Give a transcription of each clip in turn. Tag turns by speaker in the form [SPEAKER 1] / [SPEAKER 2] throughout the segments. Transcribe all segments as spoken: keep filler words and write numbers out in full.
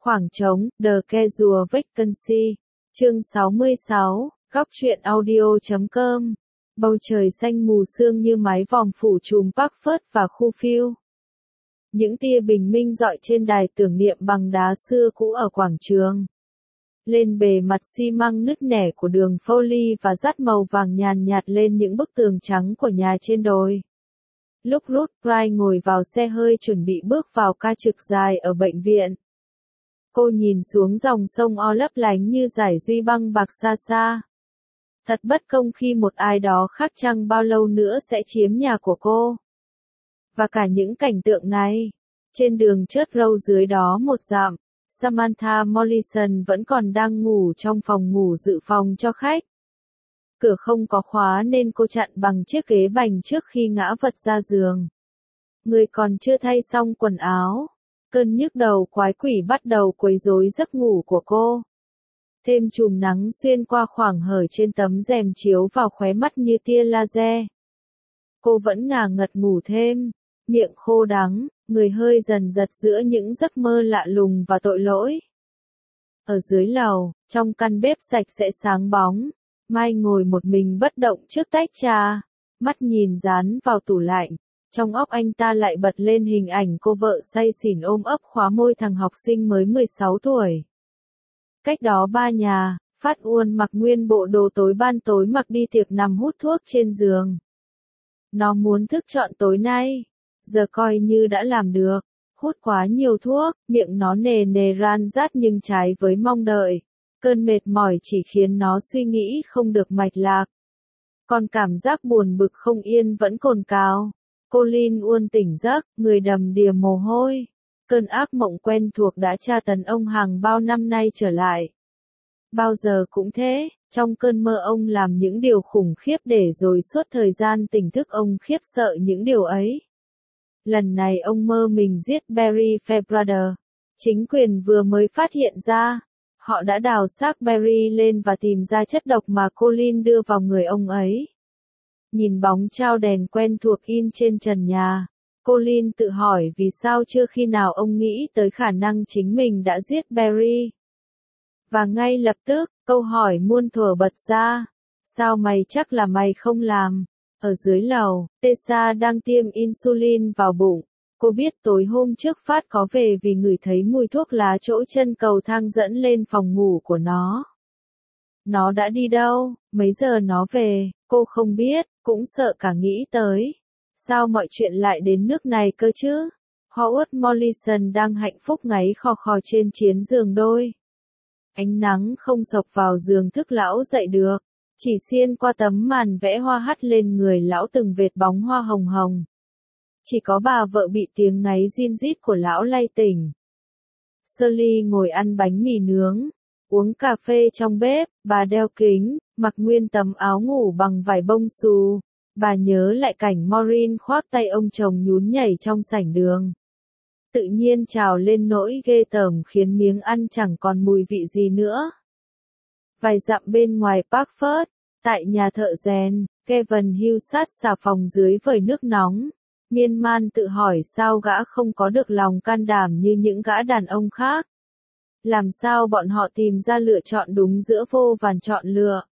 [SPEAKER 1] Khoảng trống, The Casual Vacancy. Chương sáu mươi sáu, góc truyện audio chấm com. Bầu trời xanh mù sương như mái vòm phủ trùm Parkford và khu Field. Những tia bình minh rọi trên đài tưởng niệm bằng đá xưa cũ ở quảng trường. Lên bề mặt xi măng nứt nẻ của đường Foley và dắt màu vàng nhàn nhạt lên những bức tường trắng của nhà trên đồi. Lúc Ruth Wright ngồi vào xe hơi chuẩn bị bước vào ca trực dài ở bệnh viện. Cô nhìn xuống dòng sông O lấp lánh như dải duy băng bạc xa xa. Thật bất công khi một ai đó khác chăng bao lâu nữa sẽ chiếm nhà của cô. Và cả những cảnh tượng này. Trên đường chớt râu dưới đó một dặm, Samantha Morrison vẫn còn đang ngủ trong phòng ngủ dự phòng cho khách. Cửa không có khóa nên cô chặn bằng chiếc ghế bành trước khi ngã vật ra giường. Người còn chưa thay xong quần áo. Cơn nhức đầu quái quỷ bắt đầu quấy rối giấc ngủ của cô. Thêm chùm nắng xuyên qua khoảng hở trên tấm rèm chiếu vào khóe mắt như tia laser. Cô vẫn ngả ngật ngủ thêm, miệng khô đắng, người hơi dần giật giữa những giấc mơ lạ lùng và tội lỗi. Ở dưới lầu, trong căn bếp sạch sẽ sáng bóng, Mai ngồi một mình bất động trước tách trà, mắt nhìn dán vào tủ lạnh. Trong óc anh ta lại bật lên hình ảnh cô vợ say xỉn ôm ấp khóa môi thằng học sinh mới mười sáu tuổi. Cách đó ba nhà, Phát Uôn mặc nguyên bộ đồ tối ban tối mặc đi tiệc nằm hút thuốc trên giường. Nó muốn thức trọn tối nay, giờ coi như đã làm được, hút quá nhiều thuốc, miệng nó nề nề ran rát nhưng trái với mong đợi. Cơn mệt mỏi chỉ khiến nó suy nghĩ không được mạch lạc. Còn cảm giác buồn bực không yên vẫn cồn cào. Colin Uôn tỉnh giấc, người đầm đìa mồ hôi. Cơn ác mộng quen thuộc đã tra tấn ông hàng bao năm nay trở lại. Bao giờ cũng thế, trong cơn mơ ông làm những điều khủng khiếp để rồi suốt thời gian tỉnh thức ông khiếp sợ những điều ấy. Lần này ông mơ mình giết Barry Fairbrother. Chính quyền vừa mới phát hiện ra. Họ đã đào xác Barry lên và tìm ra chất độc mà Colin đưa vào người ông ấy. Nhìn bóng trao đèn quen thuộc in trên trần nhà, Colin tự hỏi vì sao chưa khi nào ông nghĩ tới khả năng chính mình đã giết Barry. Và ngay lập tức, câu hỏi muôn thuở bật ra. Sao mày chắc là mày không làm? Ở dưới lầu, Tessa đang tiêm insulin vào bụng. Cô biết tối hôm trước Phát có về vì ngửi thấy mùi thuốc lá chỗ chân cầu thang dẫn lên phòng ngủ của nó. Nó đã đi đâu, mấy giờ nó về, cô không biết, cũng sợ cả nghĩ tới. Sao mọi chuyện lại đến nước này cơ chứ? Howard Morrison đang hạnh phúc ngáy khò khò trên chiến giường đôi. Ánh nắng không sộc vào giường thức lão dậy được, chỉ xiên qua tấm màn vẽ hoa hắt lên người lão từng vệt bóng hoa hồng hồng. Chỉ có bà vợ bị tiếng ngáy rin rít của lão lay tỉnh. Shirley ngồi ăn bánh mì nướng, uống cà phê trong bếp, bà đeo kính, mặc nguyên tấm áo ngủ bằng vải bông xù. Bà nhớ lại cảnh Maureen khoác tay ông chồng nhún nhảy trong sảnh đường. Tự nhiên trào lên nỗi ghê tởm khiến miếng ăn chẳng còn mùi vị gì nữa. Vài dặm bên ngoài Parkford, tại nhà thợ rèn, Kevin Hughes sát xà phòng dưới vòi nước nóng. Miên man tự hỏi sao gã không có được lòng can đảm như những gã đàn ông khác. Làm sao bọn họ tìm ra lựa chọn đúng giữa vô vàn chọn lựa.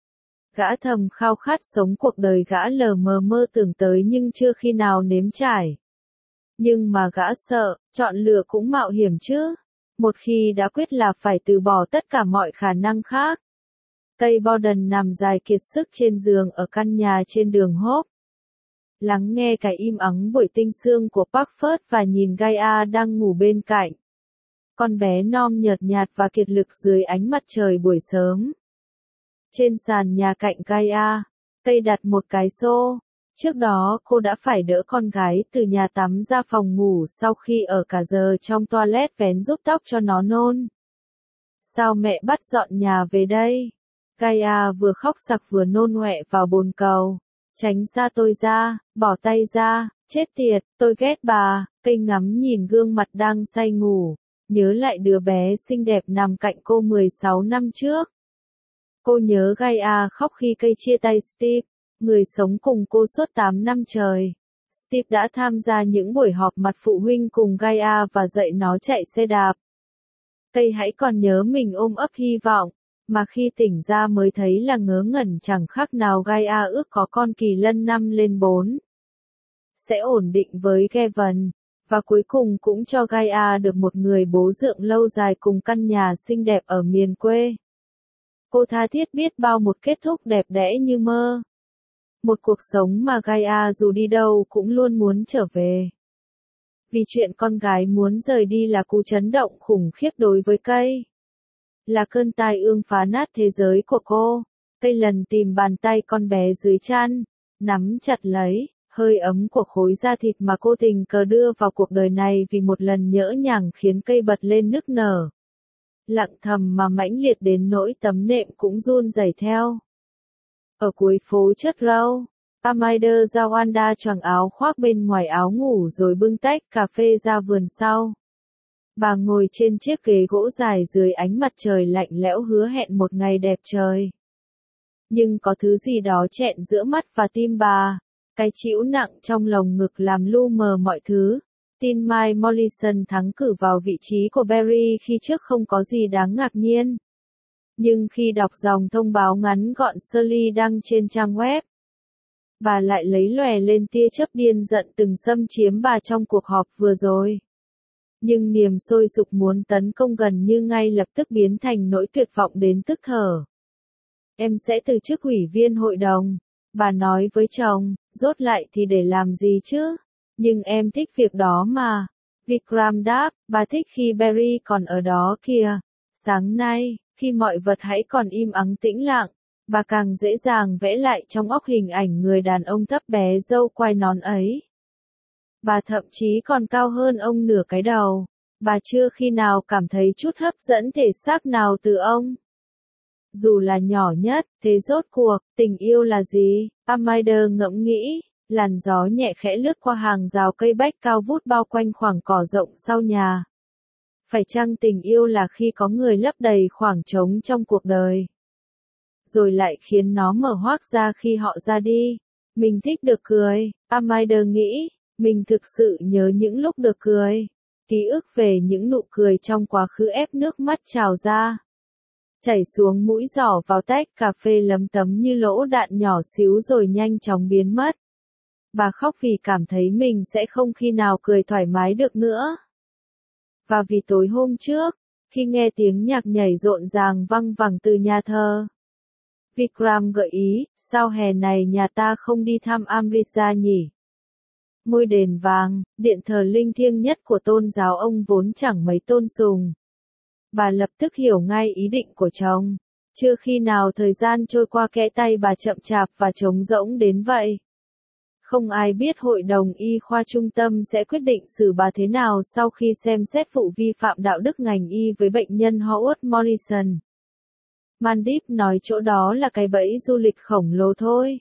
[SPEAKER 1] Gã thầm khao khát sống cuộc đời gã lờ mờ mơ tưởng tới nhưng chưa khi nào nếm trải. Nhưng mà gã sợ, chọn lựa cũng mạo hiểm chứ. Một khi đã quyết là phải từ bỏ tất cả mọi khả năng khác. Cây Borden nằm dài kiệt sức trên giường ở căn nhà trên đường Hope. Lắng nghe cái im ắng buổi tinh sương của Parkford và nhìn Gaia đang ngủ bên cạnh. Con bé non nhợt nhạt và kiệt lực dưới ánh mặt trời buổi sớm. Trên sàn nhà cạnh Gaia, cây đặt một cái xô. Trước đó cô đã phải đỡ con gái từ nhà tắm ra phòng ngủ sau khi ở cả giờ trong toilet vén giúp tóc cho nó nôn. Sao mẹ bắt dọn nhà về đây? Gaia vừa khóc sặc vừa nôn ọe vào bồn cầu. Tránh xa tôi ra, bỏ tay ra, chết tiệt, tôi ghét bà. Cây ngắm nhìn gương mặt đang say ngủ, nhớ lại đứa bé xinh đẹp nằm cạnh cô mười sáu năm trước. Cô nhớ Gaia khóc khi cây chia tay Steve, người sống cùng cô suốt tám năm trời. Steve đã tham gia những buổi họp mặt phụ huynh cùng Gaia và dạy nó chạy xe đạp. Cây hãy còn nhớ mình ôm ấp hy vọng, mà khi tỉnh ra mới thấy là ngớ ngẩn chẳng khác nào Gaia ước có con kỳ lân năm lên bốn. Sẽ ổn định với Kevin, và cuối cùng cũng cho Gaia được một người bố dượng lâu dài cùng căn nhà xinh đẹp ở miền quê. Cô tha thiết biết bao một kết thúc đẹp đẽ như mơ. Một cuộc sống mà Gaia dù đi đâu cũng luôn muốn trở về. Vì chuyện con gái muốn rời đi là cú chấn động khủng khiếp đối với cây. Là cơn tai ương phá nát thế giới của cô. Cây lần tìm bàn tay con bé dưới chăn, nắm chặt lấy hơi ấm của khối da thịt mà cô tình cờ đưa vào cuộc đời này vì một lần nhỡ nhàng khiến cây bật lên nức nở. Lặng thầm mà mãnh liệt đến nỗi tấm nệm cũng run rẩy theo. Ở cuối phố chất râu, Amida ra Wanda choàng áo khoác bên ngoài áo ngủ rồi bưng tách cà phê ra vườn sau. Bà ngồi trên chiếc ghế gỗ dài dưới ánh mặt trời lạnh lẽo hứa hẹn một ngày đẹp trời. Nhưng có thứ gì đó chẹn giữa mắt và tim bà. Cái chịu nặng trong lồng ngực làm lu mờ mọi thứ. Tin Mike Morrison thắng cử vào vị trí của Barry khi trước không có gì đáng ngạc nhiên. Nhưng khi đọc dòng thông báo ngắn gọn Shirley đăng trên trang web, bà lại lấy lòe lên tia chớp điên giận từng xâm chiếm bà trong cuộc họp vừa rồi. Nhưng niềm sôi sục muốn tấn công gần như ngay lập tức biến thành nỗi tuyệt vọng đến tức thở. Em sẽ từ chức ủy viên hội đồng, bà nói với chồng, rốt lại thì để làm gì chứ? Nhưng em thích việc đó mà. Vikram đáp, bà thích khi Barry còn ở đó kìa. Sáng nay, khi mọi vật hãy còn im ắng tĩnh lặng, bà càng dễ dàng vẽ lại trong óc hình ảnh người đàn ông thấp bé râu quai nón ấy. Bà thậm chí còn cao hơn ông nửa cái đầu. Bà chưa khi nào cảm thấy chút hấp dẫn thể xác nào từ ông. Dù là nhỏ nhất, thế rốt cuộc, tình yêu là gì? Amida ngẫm nghĩ, làn gió nhẹ khẽ lướt qua hàng rào cây bách cao vút bao quanh khoảng cỏ rộng sau nhà. Phải chăng tình yêu là khi có người lấp đầy khoảng trống trong cuộc đời? Rồi lại khiến nó mở hoác ra khi họ ra đi. Mình thích được cười, Amida nghĩ, mình thực sự nhớ những lúc được cười. Ký ức về những nụ cười trong quá khứ ép nước mắt trào ra. Chảy xuống mũi giỏ vào tách cà phê lấm tấm như lỗ đạn nhỏ xíu rồi nhanh chóng biến mất. Bà khóc vì cảm thấy mình sẽ không khi nào cười thoải mái được nữa. Và vì tối hôm trước, khi nghe tiếng nhạc nhảy rộn ràng văng vẳng từ nhà thờ, Vikram gợi ý, sao hè này nhà ta không đi thăm Amritsar nhỉ? Ngôi đền vàng, điện thờ linh thiêng nhất của tôn giáo ông vốn chẳng mấy tôn sùng. Bà lập tức hiểu ngay ý định của chồng. Chưa khi nào thời gian trôi qua kẽ tay bà chậm chạp và trống rỗng đến vậy. Không ai biết hội đồng y khoa trung tâm sẽ quyết định xử bà thế nào sau khi xem xét vụ vi phạm đạo đức ngành y với bệnh nhân Howard Morrison. Mandip nói chỗ đó là cái bẫy du lịch khổng lồ thôi.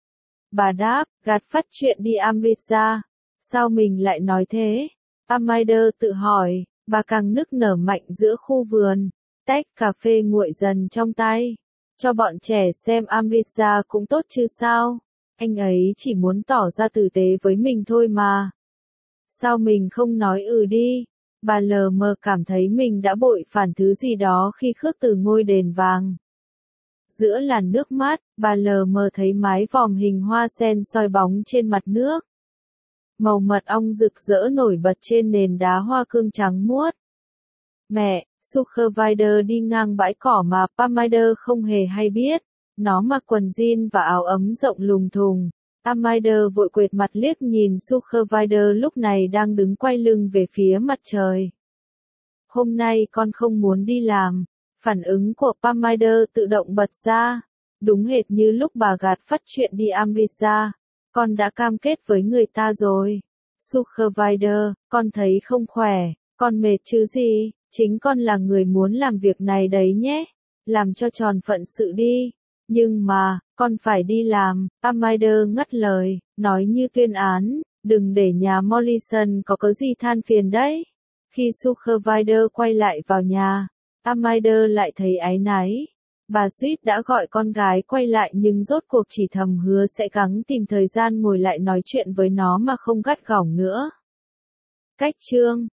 [SPEAKER 1] Bà đáp, gạt phắt chuyện đi Amritsar. Sao mình lại nói thế? Amida tự hỏi, bà càng nức nở mạnh giữa khu vườn. Tách cà phê nguội dần trong tay. Cho bọn trẻ xem Amritsar cũng tốt chứ sao? Anh ấy chỉ muốn tỏ ra tử tế với mình thôi mà. Sao mình không nói ừ đi? Bà lờ mờ cảm thấy mình đã bội phản thứ gì đó khi khước từ ngôi đền vàng. Giữa làn nước mát, bà lờ mờ thấy mái vòm hình hoa sen soi bóng trên mặt nước. Màu mật ong rực rỡ nổi bật trên nền đá hoa cương trắng muốt. Mẹ, Supervisor đi ngang bãi cỏ mà Amida không hề hay biết. Nó mặc quần jean và áo ấm rộng lùng thùng. Amida vội quệt mặt liếc nhìn Supervisor lúc này đang đứng quay lưng về phía mặt trời. Hôm nay con không muốn đi làm. Phản ứng của Amida tự động bật ra. Đúng hệt như lúc bà gạt phắt chuyện đi Amritsar. Con đã cam kết với người ta rồi. Supervisor, con thấy không khỏe, con mệt chứ gì, chính con là người muốn làm việc này đấy nhé. Làm cho tròn phận sự đi. Nhưng mà, con phải đi làm, Amida ngắt lời, nói như tuyên án, đừng để nhà Morrison có cớ gì than phiền đấy. Khi Supervisor quay lại vào nhà, Amida lại thấy áy náy. Bà suýt đã gọi con gái quay lại nhưng rốt cuộc chỉ thầm hứa sẽ gắng tìm thời gian ngồi lại nói chuyện với nó mà không gắt gỏng nữa. Cách chương